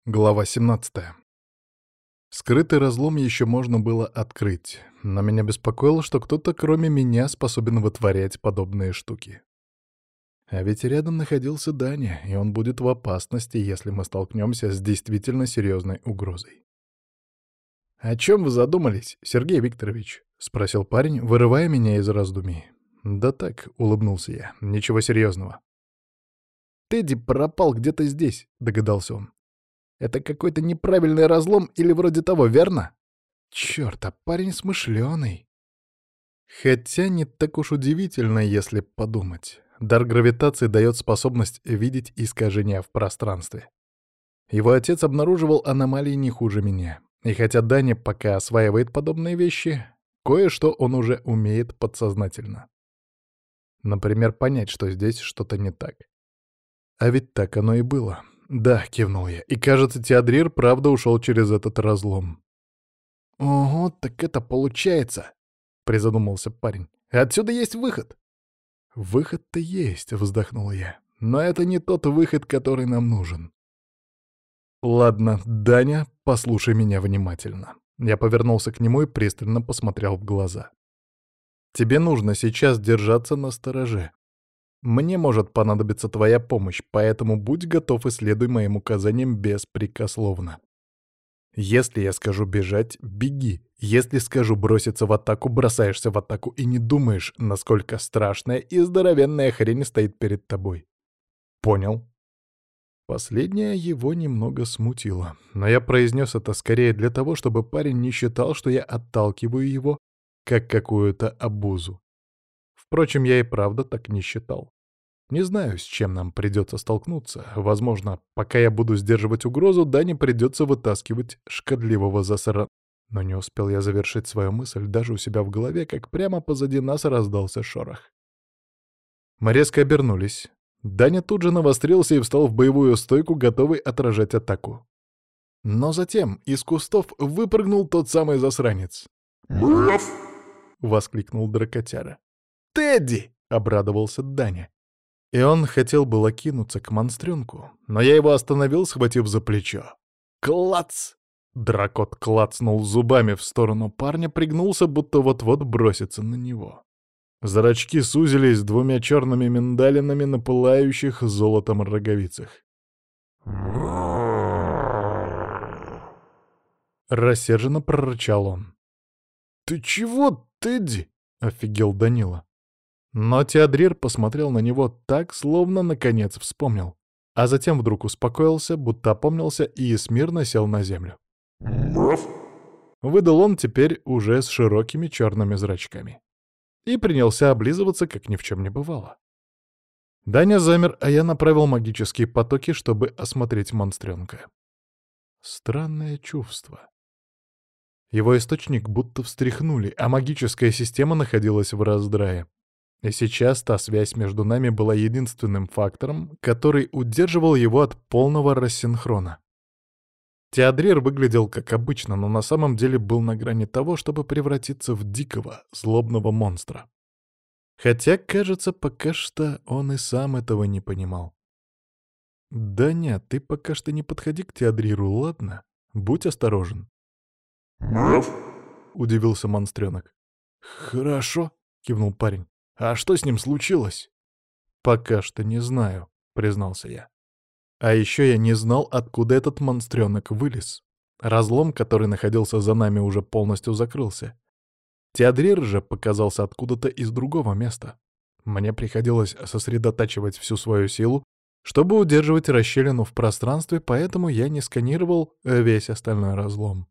Глава 17. Скрытый разлом еще можно было открыть, но меня беспокоило, что кто-то кроме меня способен вытворять подобные штуки. А ведь рядом находился Даня, и он будет в опасности, если мы столкнемся с действительно серьезной угрозой. «О чем вы задумались, Сергей Викторович?» — спросил парень, вырывая меня из раздумий. «Да так», — улыбнулся я, — «ничего серьезного». «Тедди пропал где-то здесь», — догадался он. «Это какой-то неправильный разлом или вроде того, верно?» Чёрт, а парень смышлёный. Хотя не так уж удивительно, если подумать. Дар гравитации дает способность видеть искажения в пространстве. Его отец обнаруживал аномалии не хуже меня. И хотя Даня пока осваивает подобные вещи, кое-что он уже умеет подсознательно. Например, понять, что здесь что-то не так. А ведь так оно и было. Да, кивнул я. И кажется, Теодрир правда ушел через этот разлом. «Ого, так это получается!» — призадумался парень. «Отсюда есть выход!» «Выход-то есть», — вздохнул я. «Но это не тот выход, который нам нужен». «Ладно, Даня, послушай меня внимательно». Я повернулся к нему и пристально посмотрел в глаза. «Тебе нужно сейчас держаться настороже. Мне может понадобиться твоя помощь, поэтому будь готов и следуй моим указаниям беспрекословно. Если я скажу бежать — беги. Если скажу броситься в атаку — бросаешься в атаку и не думаешь, насколько страшная и здоровенная хрень стоит перед тобой. Понял?» Последнее его немного смутило, но я произнес это скорее для того, чтобы парень не считал, что я отталкиваю его, как какую-то обузу. Впрочем, я и правда так не считал. Не знаю, с чем нам придется столкнуться. Возможно, пока я буду сдерживать угрозу, Дане придется вытаскивать шкодливого засора. Но не успел я завершить свою мысль даже у себя в голове, как прямо позади нас раздался шорох. Мы резко обернулись. Даня тут же навострился и встал в боевую стойку, готовый отражать атаку. Но затем из кустов выпрыгнул тот самый засранец. «Муф!» — воскликнул дракотяра. «Тедди!» — обрадовался Даня. И он хотел было кинуться к монстренку, но я его остановил, схватив за плечо. «Клац!» Дракот клацнул зубами в сторону парня, пригнулся, будто вот-вот бросится на него. Зрачки сузились двумя черными миндалинами на пылающих золотом роговицах. Рассерженно прорычал он. «Ты чего, Тедди?» — офигел Данила. Но Теодрир посмотрел на него так, словно наконец вспомнил. А затем вдруг успокоился, будто опомнился и смирно сел на землю. «Муф!» Выдал он теперь уже с широкими черными зрачками. И принялся облизываться, как ни в чем не бывало. Даня замер, а я направил магические потоки, чтобы осмотреть монстренка. Странное чувство. Его источник будто встряхнули, а магическая система находилась в раздрае. И сейчас та связь между нами была единственным фактором, который удерживал его от полного рассинхрона. Теодрир выглядел как обычно, но на самом деле был на грани того, чтобы превратиться в дикого, злобного монстра. Хотя, кажется, пока что он и сам этого не понимал. «Даня, ты пока что не подходи к Теодриру, ладно? Будь осторожен», «Муф!» — удивился монстренок. «Хорошо», — кивнул парень. «А что с ним случилось?» «Пока что не знаю», — признался я. А еще я не знал, откуда этот монстренок вылез. Разлом, который находился за нами, уже полностью закрылся. Теодрир же показался откуда-то из другого места. Мне приходилось сосредотачивать всю свою силу, чтобы удерживать расщелину в пространстве, поэтому я не сканировал весь остальной разлом.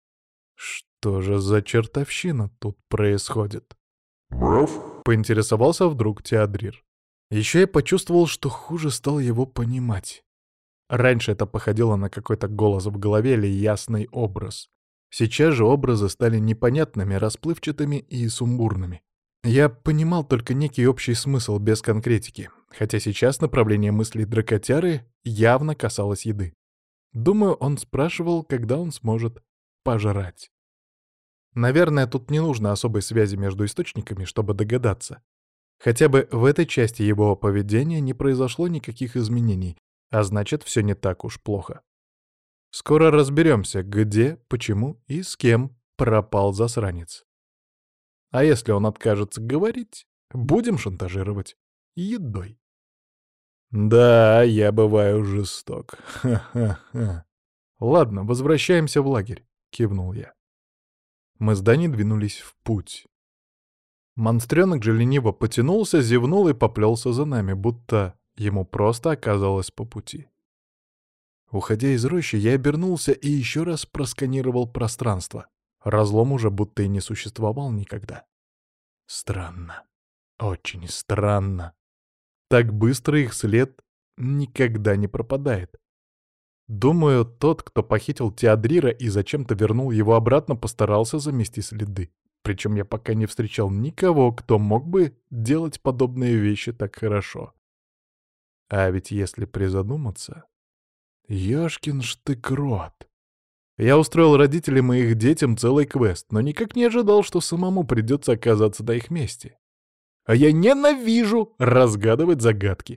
Что же за чертовщина тут происходит? «Муф!» — поинтересовался вдруг Теодрир. Еще я почувствовал, что хуже стал его понимать. Раньше это походило на какой-то голос в голове или ясный образ. Сейчас же образы стали непонятными, расплывчатыми и сумбурными. Я понимал только некий общий смысл без конкретики, хотя сейчас направление мыслей дракотяры явно касалось еды. Думаю, он спрашивал, когда он сможет пожрать. Наверное, тут не нужно особой связи между источниками, чтобы догадаться. Хотя бы в этой части его поведения не произошло никаких изменений, а значит, все не так уж плохо. Скоро разберемся, где, почему и с кем пропал засранец. А если он откажется говорить, будем шантажировать едой. Да, я бываю жесток. Ха-ха-ха. Ладно, возвращаемся в лагерь, кивнул я. Мы с Даней двинулись в путь. Монстрёнок же лениво потянулся, зевнул и поплелся за нами, будто ему просто оказалось по пути. Уходя из рощи, я обернулся и еще раз просканировал пространство. Разлом уже будто и не существовал никогда. Странно. Очень странно. Так быстро их след никогда не пропадает. Думаю, тот, кто похитил Теодрира и зачем-то вернул его обратно, постарался замести следы. Причем я пока не встречал никого, кто мог бы делать подобные вещи так хорошо. А ведь если призадуматься... Ёшкин штык-рот. Я устроил родителям и их детям целый квест, но никак не ожидал, что самому придется оказаться на их месте. А я ненавижу разгадывать загадки.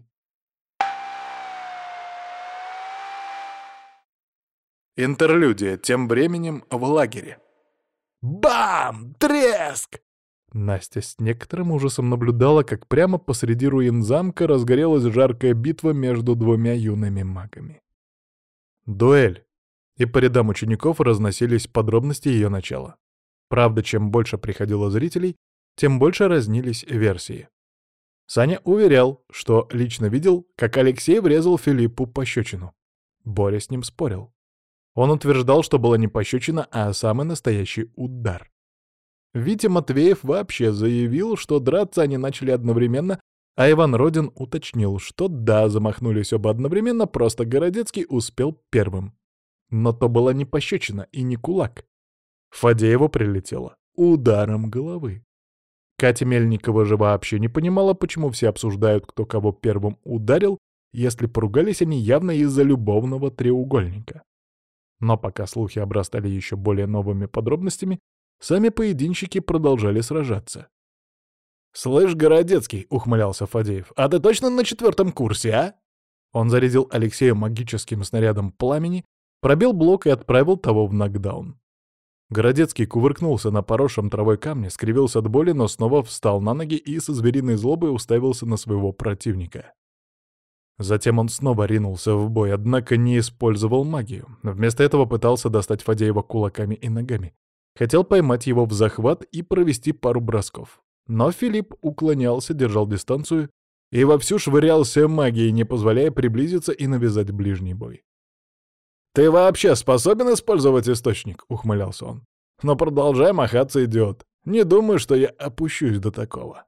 Интерлюдия тем временем в лагере. Бам! Треск! Настя с некоторым ужасом наблюдала, как прямо посреди руин замка разгорелась жаркая битва между двумя юными магами. Дуэль. И по рядам учеников разносились подробности ее начала. Правда, чем больше приходило зрителей, тем больше разнились версии. Саня уверял, что лично видел, как Алексей врезал Филиппу пощечину. Боря с ним спорил. Он утверждал, что была не пощечина, а самый настоящий удар. Витя Матвеев вообще заявил, что драться они начали одновременно, а Иван Родин уточнил, что да, замахнулись оба одновременно, просто Городецкий успел первым. Но то была не пощечина и не кулак. Фадееву прилетело ударом головы. Катя Мельникова же вообще не понимала, почему все обсуждают, кто кого первым ударил, если поругались они явно из-за любовного треугольника. Но пока слухи обрастали еще более новыми подробностями, сами поединщики продолжали сражаться. «Слышь, Городецкий», — ухмылялся Фадеев, — «а ты точно на 4 курсе, а?» Он зарядил Алексея магическим снарядом пламени, пробил блок и отправил того в нокдаун. Городецкий кувыркнулся на поросшем травой камне, скривился от боли, но снова встал на ноги и со звериной злобой уставился на своего противника. Затем он снова ринулся в бой, однако не использовал магию. Вместо этого пытался достать Фадеева кулаками и ногами. Хотел поймать его в захват и провести пару бросков. Но Филипп уклонялся, держал дистанцию и вовсю швырялся магией, не позволяя приблизиться и навязать ближний бой. «Ты вообще способен использовать источник?» — ухмылялся он. «Но продолжай махаться, идиот. Не думаю, что я опущусь до такого».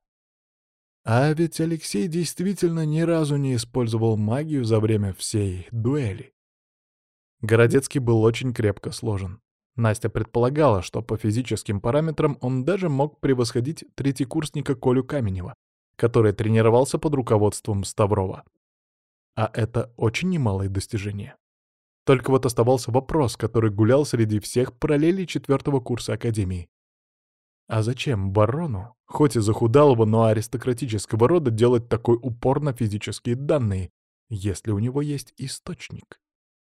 А ведь Алексей действительно ни разу не использовал магию за время всей дуэли. Городецкий был очень крепко сложен. Настя предполагала, что по физическим параметрам он даже мог превосходить третьекурсника Колю Каменева, который тренировался под руководством Ставрова. А это очень немалое достижение. Только вот оставался вопрос, который гулял среди всех параллелей 4 курса Академии. А зачем барону, хоть и захудалого, но аристократического рода, делать такой упор на физические данные, если у него есть источник?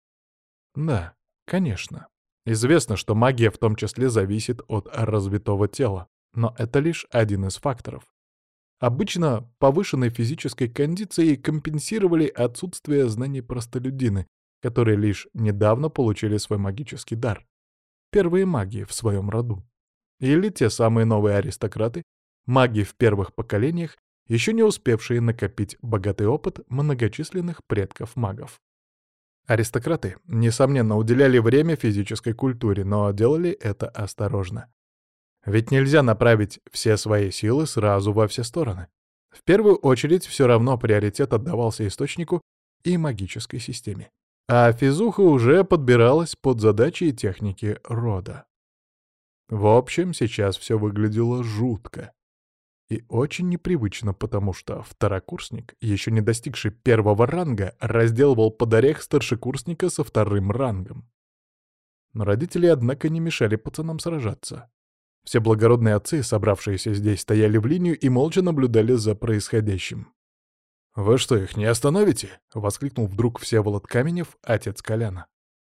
Да, конечно. Известно, что магия в том числе зависит от развитого тела, но это лишь один из факторов. Обычно повышенной физической кондицией компенсировали отсутствие знаний простолюдины, которые лишь недавно получили свой магический дар. Первые маги в своем роду. Или те самые новые аристократы, маги в первых поколениях, еще не успевшие накопить богатый опыт многочисленных предков-магов. Аристократы, несомненно, уделяли время физической культуре, но делали это осторожно. Ведь нельзя направить все свои силы сразу во все стороны. В первую очередь все равно приоритет отдавался источнику и магической системе. А физуха уже подбиралась под задачи и техники рода. В общем, сейчас все выглядело жутко. И очень непривычно, потому что второкурсник, еще не достигший 1-го ранга, разделывал под орех старшекурсника со 2-м рангом. Но родители, однако, не мешали пацанам сражаться. Все благородные отцы, собравшиеся здесь, стояли в линию и молча наблюдали за происходящим. «Вы что, их не остановите?» — воскликнул вдруг Всеволод Каменев, отец Коляна.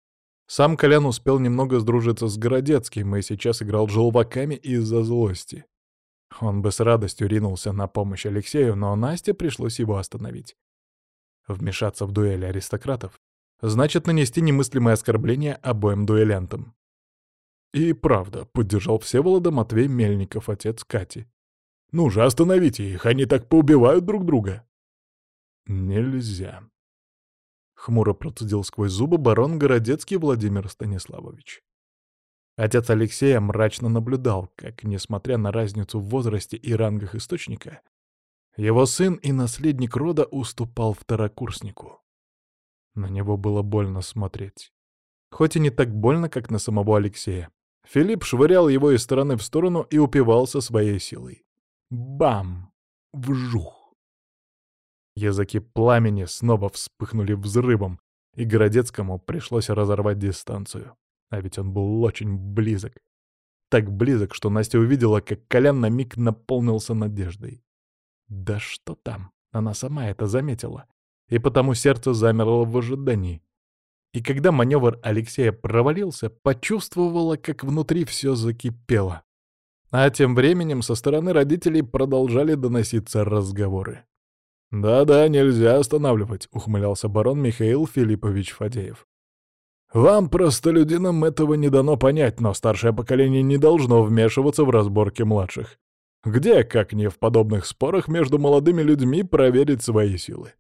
Сам Колян успел немного сдружиться с Городецким и сейчас играл желваками из-за злости. Он бы с радостью ринулся на помощь Алексею, но Насте пришлось его остановить. Вмешаться в дуэль аристократов значит нанести немыслимое оскорбление обоим дуэлянтам. И правда, поддержал Всеволода Матвей Мельников, отец Кати. «Ну же, остановите их, они так поубивают друг друга!» «Нельзя!» — хмуро процедил сквозь зубы барон Городецкий Владимир Станиславович. Отец Алексея мрачно наблюдал, как, несмотря на разницу в возрасте и рангах источника, его сын и наследник рода уступал второкурснику. На него было больно смотреть. Хоть и не так больно, как на самого Алексея. Филипп швырял его из стороны в сторону и упивался своей силой. Бам! Вжух! Языки пламени снова вспыхнули взрывом, и Городецкому пришлось разорвать дистанцию. А ведь он был очень близок. Так близок, что Настя увидела, как Колян на миг наполнился надеждой. Да что там, она сама это заметила. И потому сердце замерло в ожидании. И когда маневр Алексея провалился, почувствовала, как внутри все закипело. А тем временем со стороны родителей продолжали доноситься разговоры. «Да-да, нельзя останавливать», — ухмылялся барон Михаил Филиппович Фадеев. «Вам, простолюдинам, этого не дано понять, но старшее поколение не должно вмешиваться в разборки младших. Где, как не в подобных спорах между молодыми людьми, проверить свои силы?»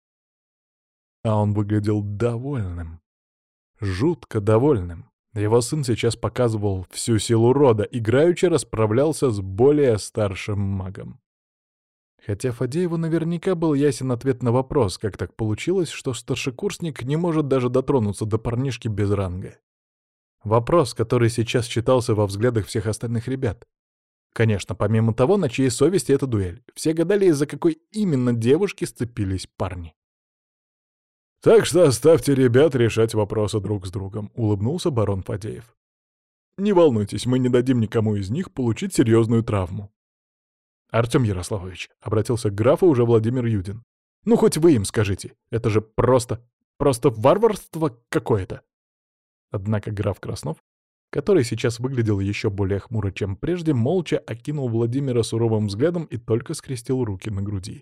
А он выглядел довольным. Жутко довольным. Его сын сейчас показывал всю силу рода, играючи расправлялся с более старшим магом. Хотя Фадееву наверняка был ясен ответ на вопрос, как так получилось, что старшекурсник не может даже дотронуться до парнишки без ранга. Вопрос, который сейчас читался во взглядах всех остальных ребят. Конечно, помимо того, на чьей совести эта дуэль. Все гадали, из-за какой именно девушки сцепились парни. «Так что оставьте ребят решать вопросы друг с другом», — улыбнулся барон Фадеев. «Не волнуйтесь, мы не дадим никому из них получить серьезную травму». «Артем Ярославович», — обратился к графу уже Владимир Юдин. «Ну хоть вы им скажите, это же просто варварство какое-то». Однако граф Краснов, который сейчас выглядел еще более хмуро, чем прежде, молча окинул Владимира суровым взглядом и только скрестил руки на груди.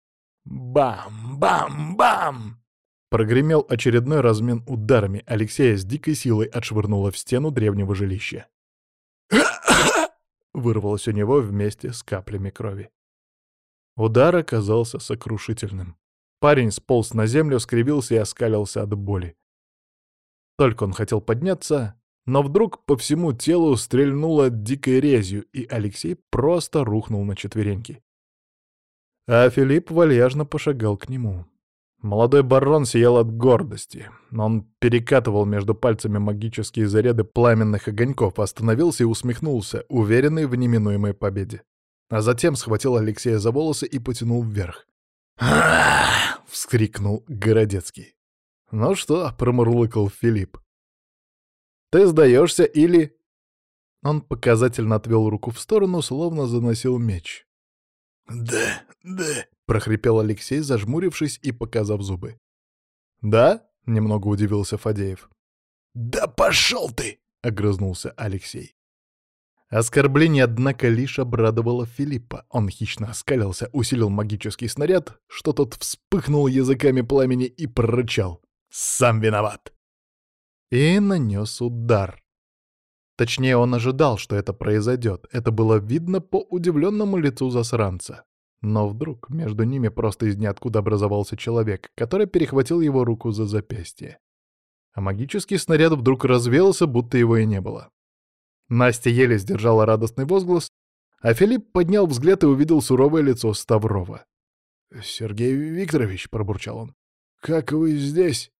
Бам-бам-бам! Прогремел очередной размен ударами, Алексея с дикой силой отшвырнуло в стену древнего жилища. Вырвалось у него вместе с каплями крови. Удар оказался сокрушительным. Парень сполз на землю, скривился и оскалился от боли. Только он хотел подняться, но вдруг по всему телу стрельнуло дикой резью, и Алексей просто рухнул на четвереньки. А Филипп вальяжно пошагал к нему. Молодой барон сиял от гордости. Он перекатывал между пальцами магические заряды пламенных огоньков, остановился и усмехнулся, уверенный в неминуемой победе. А затем схватил Алексея за волосы и потянул вверх. Вскрикнул Городецкий. «Ну что?» — промурлыкал Филипп. «Ты сдаешься или...» Он показательно отвел руку в сторону, словно заносил меч. «Да, да», — прохрипел Алексей, зажмурившись и показав зубы. «Да?» — немного удивился Фадеев. «Да пошел ты!» — огрызнулся Алексей. Оскорбление, однако, лишь обрадовало Филиппа. Он хищно оскалился, усилил магический снаряд, что тот вспыхнул языками пламени и прорычал. «Сам виноват!» И нанес удар. Точнее, он ожидал, что это произойдет. Это было видно по удивленному лицу засранца. Но вдруг между ними просто из ниоткуда образовался человек, который перехватил его руку за запястье. А магический снаряд вдруг развеялся, будто его и не было. Настя еле сдержала радостный возглас, а Филипп поднял взгляд и увидел суровое лицо Ставрова. «Сергей Викторович», — пробурчал он, — «как вы здесь?»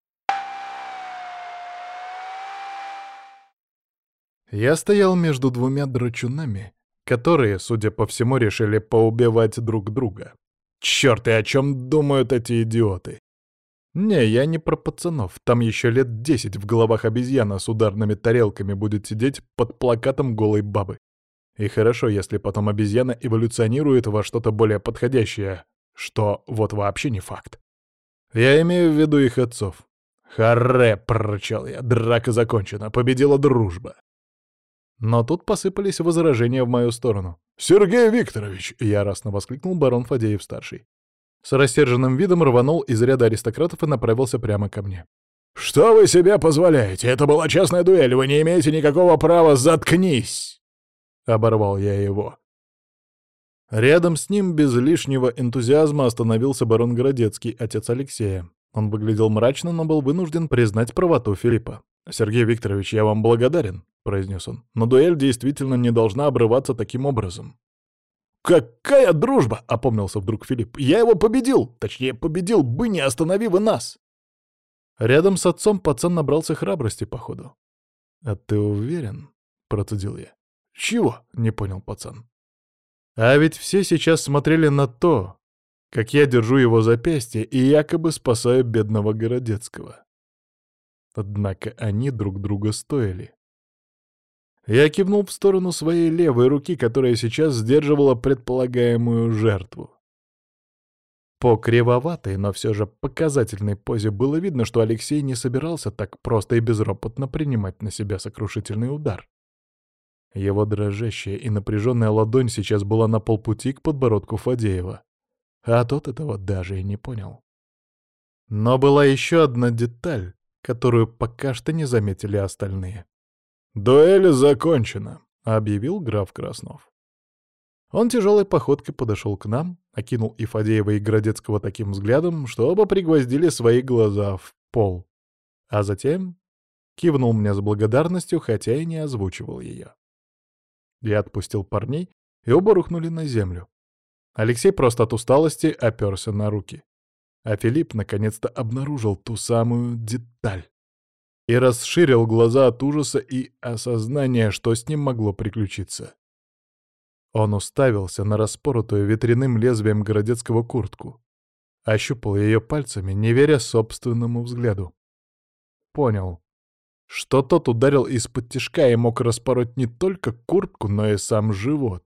Я стоял между двумя драчунами, которые, судя по всему, решили поубивать друг друга. Черт, и о чем думают эти идиоты? Не, я не про пацанов, там еще лет 10 в головах обезьяна с ударными тарелками будет сидеть под плакатом голой бабы. И хорошо, если потом обезьяна эволюционирует во что-то более подходящее, что вот вообще не факт. Я имею в виду их отцов. «Харе!» — прорычал я. «Драка закончена. Победила дружба». Но тут посыпались возражения в мою сторону. «Сергей Викторович!» — яростно воскликнул барон Фадеев-старший. С рассерженным видом рванул из ряда аристократов и направился прямо ко мне. «Что вы себе позволяете? Это была частная дуэль, вы не имеете никакого права, заткнись!» Оборвал я его. Рядом с ним без лишнего энтузиазма остановился барон Городецкий, отец Алексея. Он выглядел мрачно, но был вынужден признать правоту Филиппа. «Сергей Викторович, я вам благодарен», — произнес он, — «но дуэль действительно не должна обрываться таким образом». «Какая дружба!» — опомнился вдруг Филипп. «Я его победил! Точнее, победил бы, не останови вы нас!» Рядом с отцом пацан набрался храбрости, походу. «А ты уверен?» — процедил я. «Чего?» — не понял пацан. А ведь все сейчас смотрели на то, как я держу его запястье и якобы спасаю бедного Городецкого. Однако они друг друга стоили. Я кивнул в сторону своей левой руки, которая сейчас сдерживала предполагаемую жертву. По кривоватой, но все же показательной позе было видно, что Алексей не собирался так просто и безропотно принимать на себя сокрушительный удар. Его дрожащая и напряженная ладонь сейчас была на полпути к подбородку Фадеева, а тот этого даже и не понял. Но была еще одна деталь, которую пока что не заметили остальные. «Дуэль закончена», — объявил граф Краснов. Он тяжелой походкой подошел к нам, окинул и Фадеева, и Городецкого таким взглядом, что оба пригвоздили свои глаза в пол, а затем кивнул мне с благодарностью, хотя и не озвучивал ее. Я отпустил парней, и оба рухнули на землю. Алексей просто от усталости оперся на руки. А Филипп наконец-то обнаружил ту самую деталь и расширил глаза от ужаса и осознания, что с ним могло приключиться. Он уставился на распоротую ветряным лезвием Городецкого куртку, ощупал ее пальцами, не веря собственному взгляду. Понял, что тот ударил из-под тишка и мог распороть не только куртку, но и сам живот.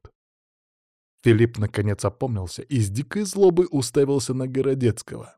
Филипп наконец опомнился и с дикой злобой уставился на Городецкого.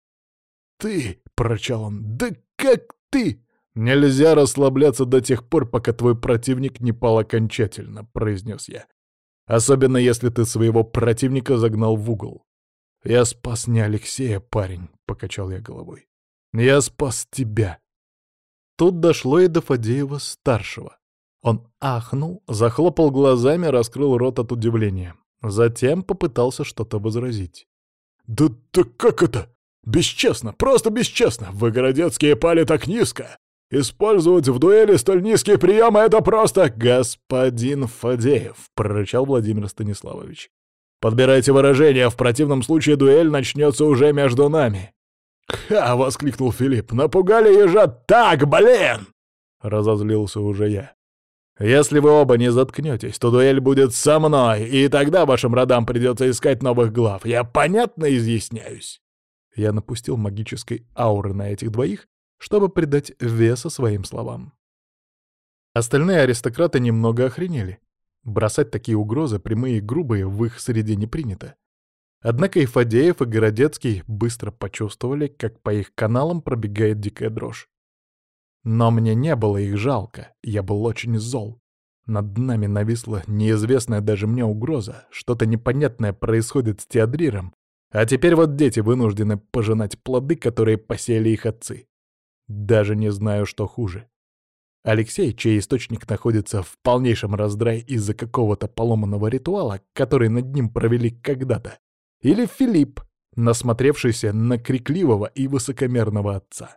«Ты!» — прорычал он. «Да как ты?» «Нельзя расслабляться до тех пор, пока твой противник не пал окончательно», — произнес я. «Особенно если ты своего противника загнал в угол». «Я спас не Алексея, парень», — покачал я головой. «Я спас тебя». Тут дошло и до Фадеева-старшего. Он ахнул, захлопал глазами, раскрыл рот от удивления. Затем попытался что-то возразить. «Да как это? Бесчестно, просто бесчестно! Вы, Городецкие, пали так низко! Использовать в дуэли столь низкие приемы — это просто...» «Господин Фадеев», — прорычал Владимир Станиславович. «Подбирайте выражения, в противном случае дуэль начнется уже между нами». «Ха!» — воскликнул Филипп. «Напугали ежа так, блин!» — разозлился уже я. «Если вы оба не заткнетесь, то дуэль будет со мной, и тогда вашим родам придется искать новых глав. Я понятно изъясняюсь?» Я напустил магической ауры на этих двоих, чтобы придать веса своим словам. Остальные аристократы немного охренели. Бросать такие угрозы, прямые и грубые, в их среде не принято. Однако и Фадеев, и Городецкий быстро почувствовали, как по их каналам пробегает дикая дрожь. Но мне не было их жалко, я был очень зол. Над нами нависла неизвестная даже мне угроза, что-то непонятное происходит с Теодриром, а теперь вот дети вынуждены пожинать плоды, которые посеяли их отцы. Даже не знаю, что хуже. Алексей, чей источник находится в полнейшем раздрае из-за какого-то поломанного ритуала, который над ним провели когда-то, или Филипп, насмотревшийся на крикливого и высокомерного отца.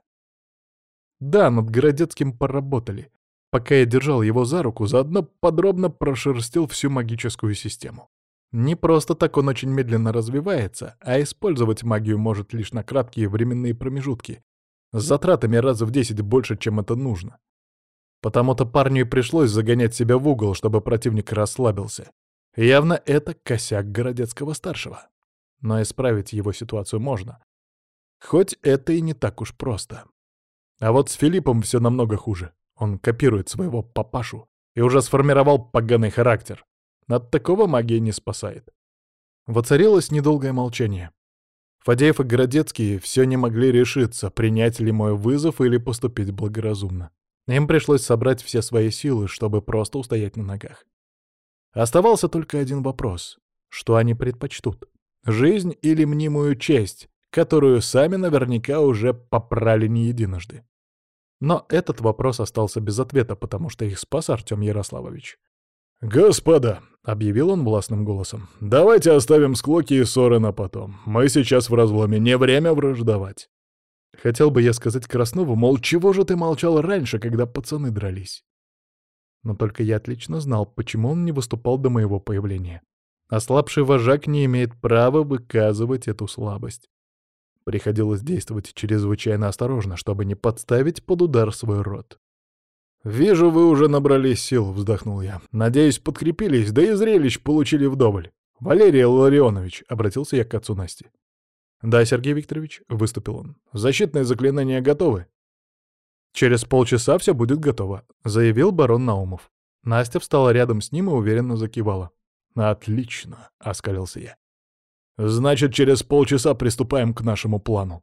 Да, над Городецким поработали. Пока я держал его за руку, заодно подробно прошерстил всю магическую систему. Не просто так он очень медленно развивается, а использовать магию может лишь на краткие временные промежутки, с затратами раз в 10 больше, чем это нужно. Потому-то парню и пришлось загонять себя в угол, чтобы противник расслабился. Явно это косяк Городецкого-старшего. Но исправить его ситуацию можно. Хоть это и не так уж просто. А вот с Филиппом все намного хуже. Он копирует своего папашу и уже сформировал поганый характер. От такого магия не спасает. Воцарилось недолгое молчание. Фадеев и Городецкий все не могли решиться, принять ли мой вызов или поступить благоразумно. Им пришлось собрать все свои силы, чтобы просто устоять на ногах. Оставался только один вопрос. Что они предпочтут? Жизнь или мнимую честь, которую сами наверняка уже попрали не единожды? Но этот вопрос остался без ответа, потому что их спас Артем Ярославович. «Господа», — объявил он властным голосом, — «давайте оставим склоки и ссоры на потом. Мы сейчас в разломе, не время враждовать». Хотел бы я сказать Краснову, мол, чего же ты молчал раньше, когда пацаны дрались? Но только я отлично знал, почему он не выступал до моего появления. Ослабший вожак не имеет права выказывать эту слабость. Приходилось действовать чрезвычайно осторожно, чтобы не подставить под удар свой род. «Вижу, вы уже набрались сил», — вздохнул я. «Надеюсь, подкрепились, да и зрелищ получили вдоволь. Валерий Ларионович», — обратился я к отцу Насти. «Да, Сергей Викторович», — выступил он. «Защитные заклинания готовы?» «Через полчаса все будет готово», — заявил барон Наумов. Настя встала рядом с ним и уверенно закивала. «Отлично», — оскалился я. «Значит, через полчаса приступаем к нашему плану».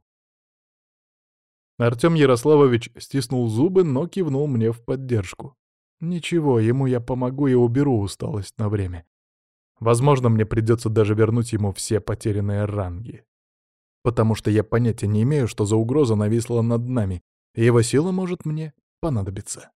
Артем Ярославович стиснул зубы, но кивнул мне в поддержку. «Ничего, ему я помогу и уберу усталость на время. Возможно, мне придется даже вернуть ему все потерянные ранги. Потому что я понятия не имею, что за угроза нависла над нами, и его сила может мне понадобиться».